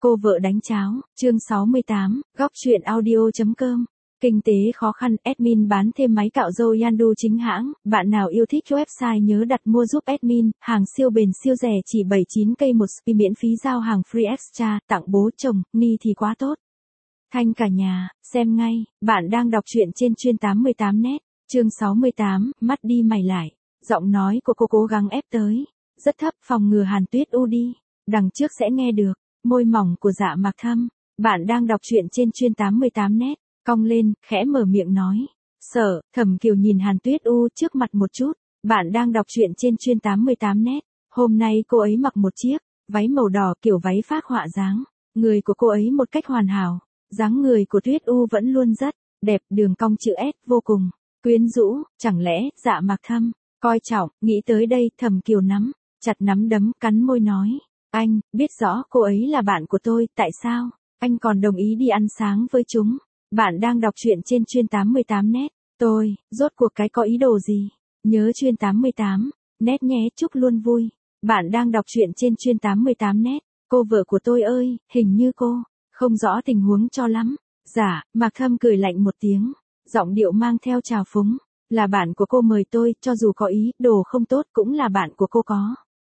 Cô vợ đánh cháo, chương 68, góc truyện audio.com. Kinh tế khó khăn, admin bán thêm máy cạo râu Yandu chính hãng, bạn nào yêu thích website nhớ đặt mua giúp admin, hàng siêu bền siêu rẻ chỉ 79k một spi miễn phí giao hàng free extra, tặng bố chồng, ni thì quá tốt. Thanh cả nhà, xem ngay, bạn đang đọc truyện trên chuyên 88net, chương 68, mắt đi mày lại, giọng nói của cô cố gắng ép tới, rất thấp phòng ngừa Hàn Tuyết U đi, đằng trước sẽ nghe được. Môi mỏng của Dạ Mạc Thâm, bạn đang đọc truyện trên chuyên 88net, cong lên, khẽ mở miệng nói. Sở, Thẩm Kiều nhìn Hàn Tuyết U trước mặt một chút, bạn đang đọc truyện trên chuyên 88net, hôm nay cô ấy mặc một chiếc váy màu đỏ kiểu váy phác họa dáng, người của cô ấy một cách hoàn hảo, dáng người của Tuyết U vẫn luôn rất đẹp, đường cong chữ S vô cùng quyến rũ, chẳng lẽ Dạ Mạc Thâm coi trọng, nghĩ tới đây Thẩm Kiều nắm chặt nắm đấm, cắn môi nói. Anh, biết rõ cô ấy là bạn của tôi, tại sao, anh còn đồng ý đi ăn sáng với chúng? Bạn đang đọc truyện trên chuyên 88net, tôi, rốt cuộc cái có ý đồ gì? Nhớ chuyên 88, net nhé, chúc luôn vui. Bạn đang đọc truyện trên chuyên 88net, cô vợ của tôi ơi, hình như cô, không rõ tình huống cho lắm. Dạ, Mạc Thâm cười lạnh một tiếng, giọng điệu mang theo trào phúng, là bạn của cô mời tôi, cho dù có ý đồ không tốt cũng là bạn của cô có.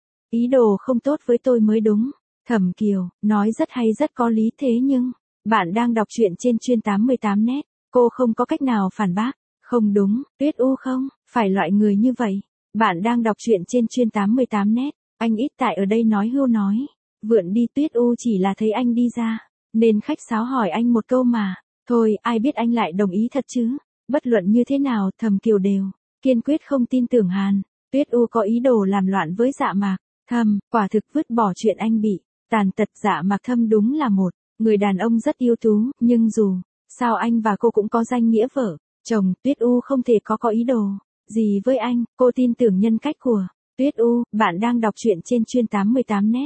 Ý đồ không tốt với tôi mới đúng. Thẩm Kiều, nói rất hay rất có lý thế nhưng, bạn đang đọc truyện trên chuyên 88net, cô không có cách nào phản bác. Không đúng, Tuyết U không, phải loại người như vậy. Bạn đang đọc truyện trên chuyên 88net, anh ít tại ở đây nói hưu nói. Vượn đi Tuyết U chỉ là thấy anh đi ra, nên khách sáo hỏi anh một câu mà. Thôi, ai biết anh lại đồng ý thật chứ. Bất luận như thế nào, Thẩm Kiều đều kiên quyết không tin tưởng Hàn Tuyết U có ý đồ làm loạn với Dạ Mạc Thâm, quả thực vứt bỏ chuyện anh bị tàn tật. Dạ Mạc Thâm đúng là một người đàn ông rất ưu tú, nhưng dù sao anh và cô cũng có danh nghĩa vợ chồng, Tuyết U không thể có ý đồ gì với anh, cô tin tưởng nhân cách của Tuyết U. Bạn đang đọc truyện trên chuyên 88net.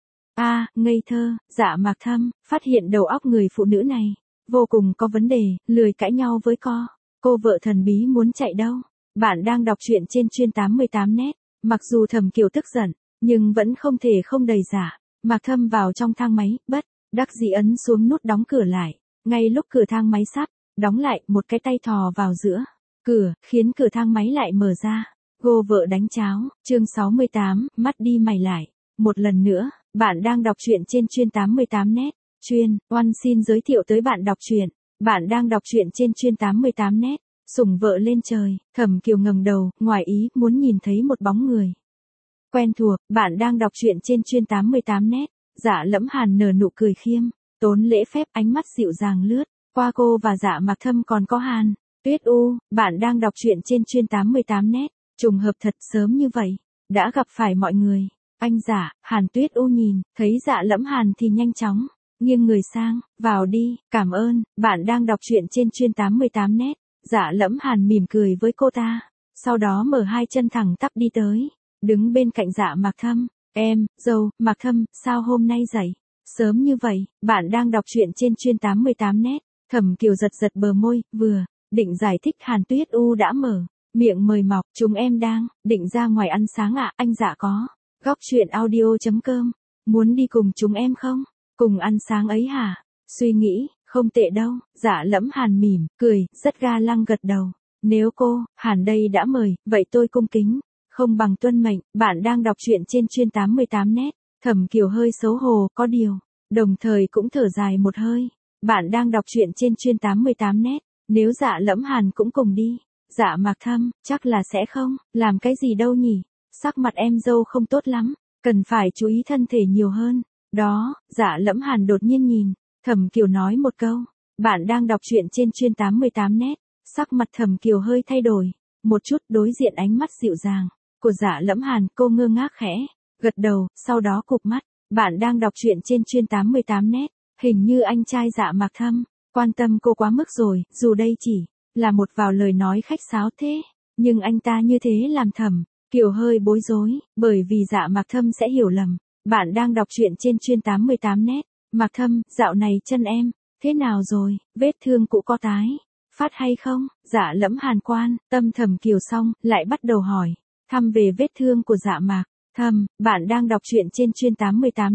Ngây thơ, Dạ Mạc Thâm phát hiện đầu óc người phụ nữ này vô cùng có vấn đề, lười cãi nhau với cô vợ thần bí muốn chạy đâu. Bạn đang đọc truyện trên chuyên 88net, mặc dù Thẩm Kiều tức giận, nhưng vẫn không thể không đẩy Dạ Mạc Thâm vào trong thang máy, bất đắc dĩ ấn xuống nút đóng cửa lại. Ngay lúc cửa thang máy sắp đóng lại, một cái tay thò vào giữa cửa, khiến cửa thang máy lại mở ra. Cô vợ đánh cháo, chương 68, mắt đi mày lại. Một lần nữa, bạn đang đọc truyện trên chuyên 88net. Chuyên Oan xin giới thiệu tới bạn đọc truyện. Bạn đang đọc truyện trên chuyên 88net. Sủng vợ lên trời, Thẩm Kiều ngẩng đầu, ngoài ý muốn nhìn thấy một bóng người quen thuộc. Bạn đang đọc truyện trên chuyên 88net. Dạ Lẫm Hàn nở nụ cười khiêm tốn lễ phép, ánh mắt dịu dàng lướt qua cô và Dạ Mạc Thâm, còn có Hàn Tuyết U. Bạn đang đọc truyện trên chuyên 88net. Trùng hợp thật, sớm như vậy đã gặp phải mọi người. Anh Dạ, Hàn Tuyết U nhìn thấy Dạ Lẫm Hàn thì nhanh chóng nghiêng người sang. Vào đi, cảm ơn. Bạn đang đọc truyện trên chuyên 88net. Dạ Lẫm Hàn mỉm cười với cô ta, sau đó mở hai chân thẳng tắp đi tới, đứng bên cạnh Dạ Mạc Thâm. Em, dâu, Mạc Thâm, sao hôm nay dậy sớm như vậy? Bạn đang đọc truyện trên chuyên 88net. Thẩm Kiều giật giật bờ môi, vừa định giải thích, Hàn Tuyết U đã mở miệng mời mọc. Chúng em đang định ra ngoài ăn sáng ạ. Anh Dạ có góc truyện audio.com, muốn đi cùng chúng em không? Cùng ăn sáng ấy hả? Suy nghĩ không tệ đâu. Dạ Lẫm Hàn mỉm cười, rất ga lăng gật đầu. Nếu cô Hàn đây đã mời, vậy tôi cung kính không bằng tuân mệnh. Bạn đang đọc truyện trên chuyên 88net. Thẩm Kiều hơi xấu hổ, có điều đồng thời cũng thở dài một hơi. Bạn đang đọc truyện trên chuyên 88net. Nếu Dạ Lẫm Hàn cũng cùng đi, Dạ Mạc Thâm chắc là sẽ không làm cái gì đâu nhỉ. Sắc mặt em dâu không tốt lắm, cần phải chú ý thân thể nhiều hơn. Đó, Dạ Lẫm Hàn đột nhiên nhìn Thẩm Kiều nói một câu. Bạn đang đọc truyện trên chuyên 88net. Sắc mặt Thẩm Kiều hơi thay đổi một chút, đối diện ánh mắt dịu dàng của Dạ Lẫm Hàn, cô ngơ ngác khẽ gật đầu, sau đó cụp mắt. Bạn đang đọc truyện trên chuyên 88net. Hình như anh trai Dạ Mạc Thâm quan tâm cô quá mức rồi, dù đây chỉ là một vào lời nói khách sáo thế, nhưng anh ta như thế làm Thẩm Kiều hơi bối rối, bởi vì Dạ Mạc Thâm sẽ hiểu lầm. Bạn đang đọc truyện trên chuyên 88net. Mạc Thâm, dạo này chân em thế nào rồi, vết thương cũ có tái phát hay không? Dạ Lẫm Hàn quan tâm Thẩm Kiều xong, lại bắt đầu hỏi thăm về vết thương của Dạ Mạc Thâm. Bạn đang đọc truyện trên chuyên 88net.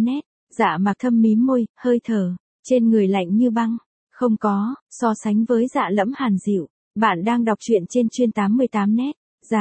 Dạ Mạc Thâm mím môi, hơi thở trên người lạnh như băng. Không có, so sánh với Dạ Lẫm Hàn dịu. Bạn đang đọc truyện trên chuyên 88 net.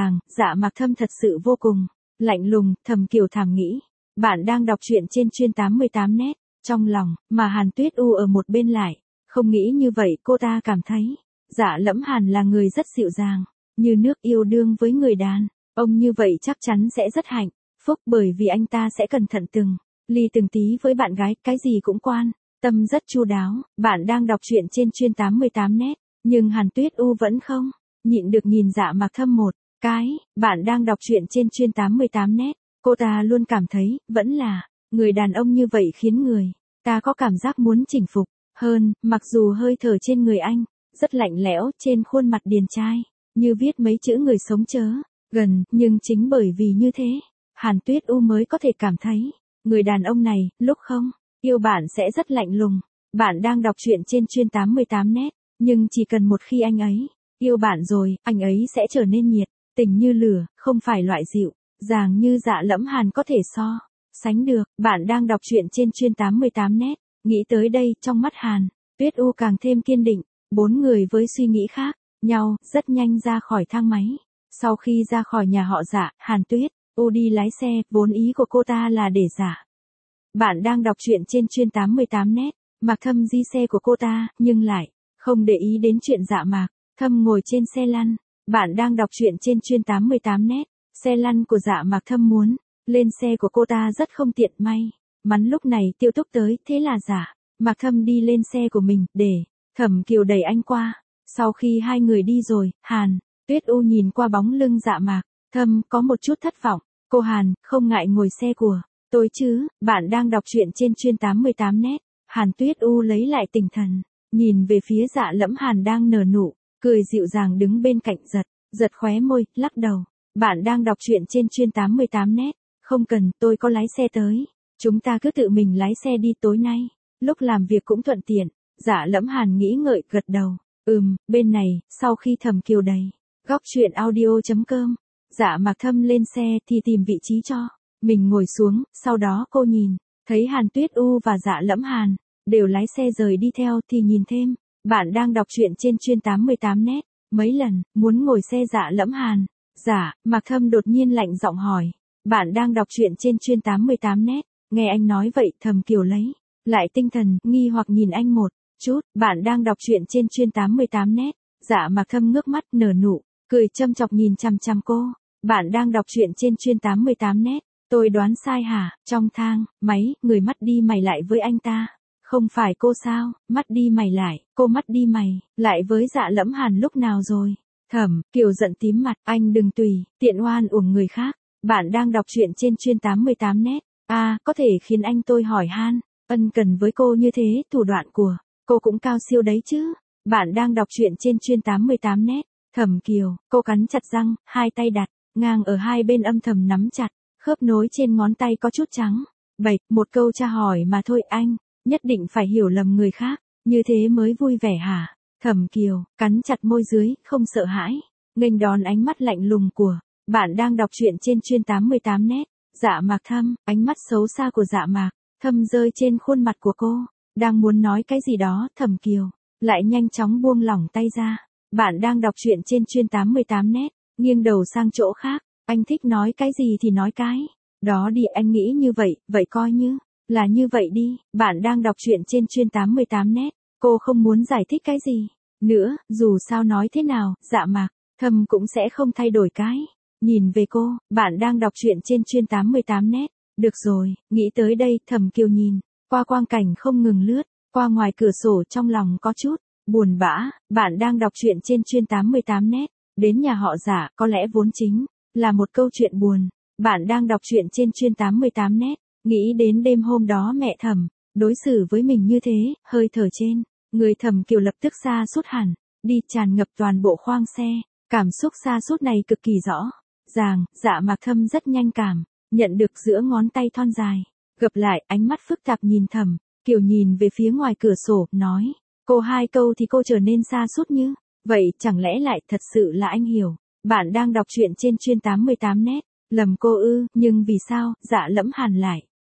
Dạ Mạc Thâm thật sự vô cùng lạnh lùng, Thẩm Kiều thảm nghĩ. Bạn đang đọc truyện trên chuyên 88 net. Trong lòng, mà Hàn Tuyết U ở một bên lại. Không nghĩ như vậy, cô ta cảm thấy Dạ Lẫm Hàn là người rất dịu dàng, như nước yêu đương với người đàn ông như vậy chắc chắn sẽ rất hạnh phúc, bởi vì anh ta sẽ cẩn thận từng ly từng tí với bạn gái, cái gì cũng quan tâm rất chu đáo. Bạn đang đọc truyện trên chuyên 88 net, nhưng Hàn Tuyết U vẫn không nhịn được nhìn Dạ Mạc Thâm một cái. Bạn đang đọc truyện trên chuyên 88 net, cô ta luôn cảm thấy vẫn là người đàn ông như vậy khiến người ta có cảm giác muốn chinh phục hơn. Mặc dù hơi thở trên người anh rất lạnh lẽo, trên khuôn mặt điển trai như viết mấy chữ người sống chớ gần, nhưng chính bởi vì như thế, Hàn Tuyết U mới có thể cảm thấy người đàn ông này lúc không yêu bạn sẽ rất lạnh lùng. Bạn đang đọc truyện trên chuyên 88 net, nhưng chỉ cần một khi anh ấy yêu bạn rồi, anh ấy sẽ trở nên nhiệt tình như lửa, không phải loại dịu dàng như Dạ Lẫm Hàn có thể so sánh được. Bạn đang đọc truyện trên chuyên 88 net. Nghĩ tới đây, trong mắt Hàn Tuyết U càng thêm kiên định. Bốn người với suy nghĩ khác nhau, rất nhanh ra khỏi thang máy. Sau khi ra khỏi nhà họ Dạ, Hàn Tuyết U đi lái xe, vốn ý của cô ta là để Dạ. Bạn đang đọc truyện trên chuyên 88 net. Mạc Thâm di xe của cô ta, nhưng lại không để ý đến chuyện Dạ Mạc Thâm ngồi trên xe lăn. Bạn đang đọc truyện trên chuyên 88 net. Xe lăn của Dạ Mạc Thâm muốn lên xe của cô ta rất không tiện, may mắn lúc này Tiêu Túc tới, thế là Dạ Mạc Thâm đi lên xe của mình, để Thẩm Kiều đẩy anh qua. Sau khi hai người đi rồi, Hàn Tuyết U nhìn qua bóng lưng Dạ Mạc Thâm, có một chút thất vọng. Cô Hàn, không ngại ngồi xe của tôi chứ? Bạn đang đọc truyện trên chuyên 88 net. Hàn Tuyết U lấy lại tinh thần, nhìn về phía Dạ Lẫm Hàn đang nở nụ cười dịu dàng đứng bên cạnh, giật khóe môi, lắc đầu. Bạn đang đọc truyện trên chuyên 88 net. Không cần, tôi có lái xe tới. Chúng ta cứ tự mình lái xe đi, tối nay lúc làm việc cũng thuận tiện. Dạ Lẫm Hàn nghĩ ngợi, gật đầu. Bên này. Sau khi Thẩm Kiều đầy góc truyện audio.com, Dạ Mạc Thâm lên xe thì tìm vị trí cho mình ngồi xuống. Sau đó cô nhìn thấy Hàn Tuyết U và Dạ Lẫm Hàn đều lái xe rời đi theo, thì nhìn thêm. Bạn đang đọc truyện trên chuyên 88 net. Mấy lần muốn ngồi xe Dạ Lẫm Hàn, Dạ Mạc Thâm đột nhiên lạnh giọng hỏi. Bạn đang đọc truyện trên chuyên 88 net. Nghe anh nói vậy, Thẩm Kiều lấy lại tinh thần, nghi hoặc nhìn anh một chút. Bạn đang đọc truyện trên chuyên 88 net. Dạ Mạc Thâm ngước mắt, nở nụ cười châm chọc nhìn chằm chằm cô. Bạn đang đọc truyện trên chuyên 88 net. Tôi đoán sai hả? Trong thang máy, người mắt đi mày lại với anh ta. Không phải cô sao? Mắt đi mày lại, cô mắt đi mày lại với Dạ Lẫm Hàn lúc nào rồi? Thẩm Kiều giận tím mặt, anh đừng tùy tiện oan uổng người khác. Bạn đang đọc truyện trên chuyên 88 net. Có thể khiến anh tôi hỏi han ân cần với cô như thế, thủ đoạn của cô cũng cao siêu đấy chứ. Bạn đang đọc truyện trên chuyên 88 net. Thẩm Kiều, cô cắn chặt răng, hai tay đặt ngang ở hai bên, âm thầm nắm chặt khớp nối trên ngón tay có chút trắng bệch. Một câu tra hỏi mà thôi, anh nhất định phải hiểu lầm người khác, như thế mới vui vẻ hả? Thẩm Kiều cắn chặt môi dưới, không sợ hãi nghênh đón ánh mắt lạnh lùng của bạn đang đọc truyện trên chuyên 88 net. Dạ Mạc Thâm, ánh mắt xấu xa của Dạ Mạc Thâm rơi trên khuôn mặt của cô. Đang muốn nói cái gì đó, Thẩm Kiều lại nhanh chóng buông lỏng tay ra. Bạn đang đọc truyện trên chuyên 88 net. Nghiêng đầu sang chỗ khác. Anh thích nói cái gì thì nói cái đó đi, anh nghĩ như vậy, vậy coi như là như vậy đi. Bạn đang đọc truyện trên chuyên 88 net. Cô không muốn giải thích cái gì nữa, dù sao nói thế nào, Dạ Mạc Thâm cũng sẽ không thay đổi cái nhìn về cô. Bạn đang đọc truyện trên chuyên 88 net. Được rồi, nghĩ tới đây, Thẩm Kiều nhìn qua quang cảnh không ngừng lướt qua ngoài cửa sổ, trong lòng có chút buồn bã. Bạn đang đọc truyện trên chuyên 88 net. Đến nhà họ Dạ, có lẽ vốn chính là một câu chuyện buồn. Bạn đang đọc truyện trên chuyên 88 net. Nghĩ đến đêm hôm đó mẹ Thẩm đối xử với mình như thế, hơi thở trên người Thẩm Kiều lập tức sa sút hẳn đi, tràn ngập toàn bộ khoang xe. Cảm xúc sa sút này cực kỳ rõ ràng. Dạ Mạc Thâm rất nhanh cảm nhận được giữa ngón tay thon dài gập lại, ánh mắt phức tạp nhìn Thẩm Kiều, nhìn về phía ngoài cửa sổ, nói cô hai câu thì cô trở nên sa sút như vậy, chẳng lẽ lại thật sự là anh hiểu. Bạn đang đọc truyện trên chuyên 88 net. Lầm cô ư? Nhưng vì sao Dạ Lẫm Hàn lại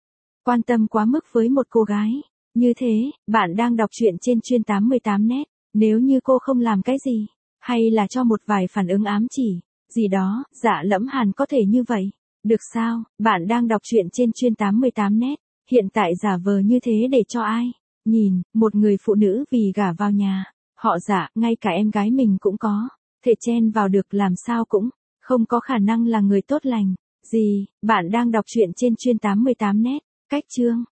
Quan tâm quá mức với một cô gái. Như thế, bạn đang đọc truyện trên chuyên 88 net. Nếu như cô không làm cái gì, hay là cho một vài phản ứng ám chỉ, gì đó, Dạ Lẫm Hàn có thể như vậy. Được sao, bạn đang đọc truyện trên chuyên 88 net. Hiện tại giả vờ như thế để cho ai? Nhìn, một người phụ nữ vì gả vào nhà. Họ Dạ, ngay cả em gái mình cũng có. Thể chen vào được làm sao cũng. Không có khả năng là người tốt lành. Gì, bạn đang đọc truyện trên chuyên 88 net. Cách chương.